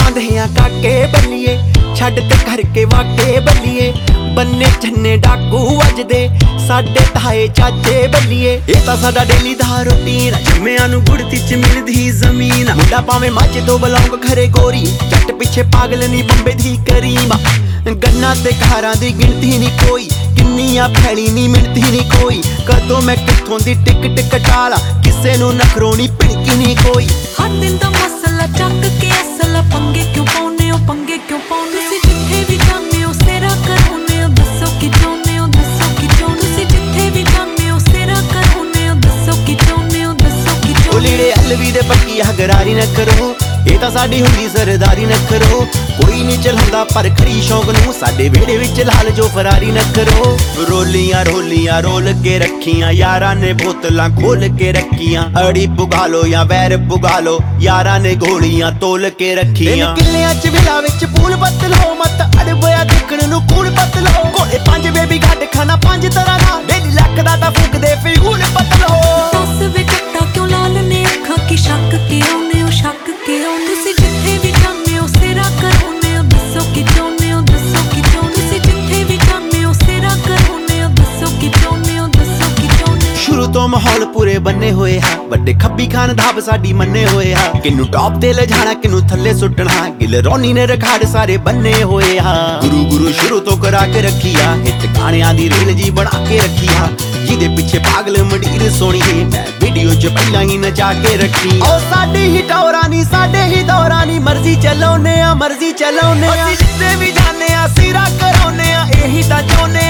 पांदे आ काके बल्लिए छड्ड ते करके वाके बल्लिए बन्ने छन्ने डाकू वजदे साडे ताए चाचे बल्लिए ये तां साडा डेली दा रूटीन जम्मियां नूं गुड़ती च मिलदी जमीन मुंडा भावें मझ तो बलौंग खरे गोरी जट पिछे पागल नी बंबे दी करीमा गन्ना ते घारां दी गिनती नी कोई किन्नियां फैली नी मिलती नी कोई कदों मैं कित्थों दी टिकट कटाला किसे नूं नखरों नी भिड़की नी कोई हर दिन दा मसला चक के असला पंगे क्यों पाउने हो पंगे क्यों पाउने हो जिथे भी जाने हो सेरा कराउने हो दसो कि चाहुंदे हो दसो कि चाहुंदे तुसीं जिथे भी जाने हो सेरा कराउने हो दसो कि चाहुंदे हो दसो कि ओ चाहुंदे लीड़े अलवी दे पक्की गरारी न करो ये तां साडी हुंदी सरदारी न करो कोई नहीं चलांदा पर खड़ी शौक नूं साडे वेड़े विच लाल जो फरारी न करो रोलियां रोलियां रोल के रखियां यारां ने बोतलां खोल के रखियां अड़ी पुगा लो या वैर पुगा लो यारां ने गोलियां तोल के रखियां किल्लियां च विला विच पूल बदलो मत अड़बया देखण नूं कूल बदलो कोले पंज बेबी गड्ड खाना पंज तरह दा डेली लख दा तां फुकदे फिरूल बदलो दस वे कट्टा क्यों लाल ने अखां की शक के आउने हो शक के आउने तुसीं जिथे भी जाने हो सेरा कराउने हो दसो कि चाहुंदे हो दसो कि चाहुंदे तुसीं जिथे भी जाने हो सेरा कराउने हो दसो कि चाहुंदे हो दसो कि चाहुंदे शुरू तो माहौल पूरे बन्ने होए हा बड़े खब्बी खान धाब साडी मन्ने होए हा किनू टॉप ते ले जाना किनू थल्ले सुटना गिल रोनी ने रिकॉर्ड सारे बन्ने होए हा गुरु गुरु शुरू तो करा के रखी आ हिट गाणियां दी रील जी बना के रखी आ जिदे पीछे पागल मंडीर सोनी मैं वीडियो च पहला ही नचा के रखी ओ साडी ही टौरानी साडे ही दौरानी मर्जी चलाउने आ जिथे भी जाने आ सिरा कराउने आ एही तां चाहुंदे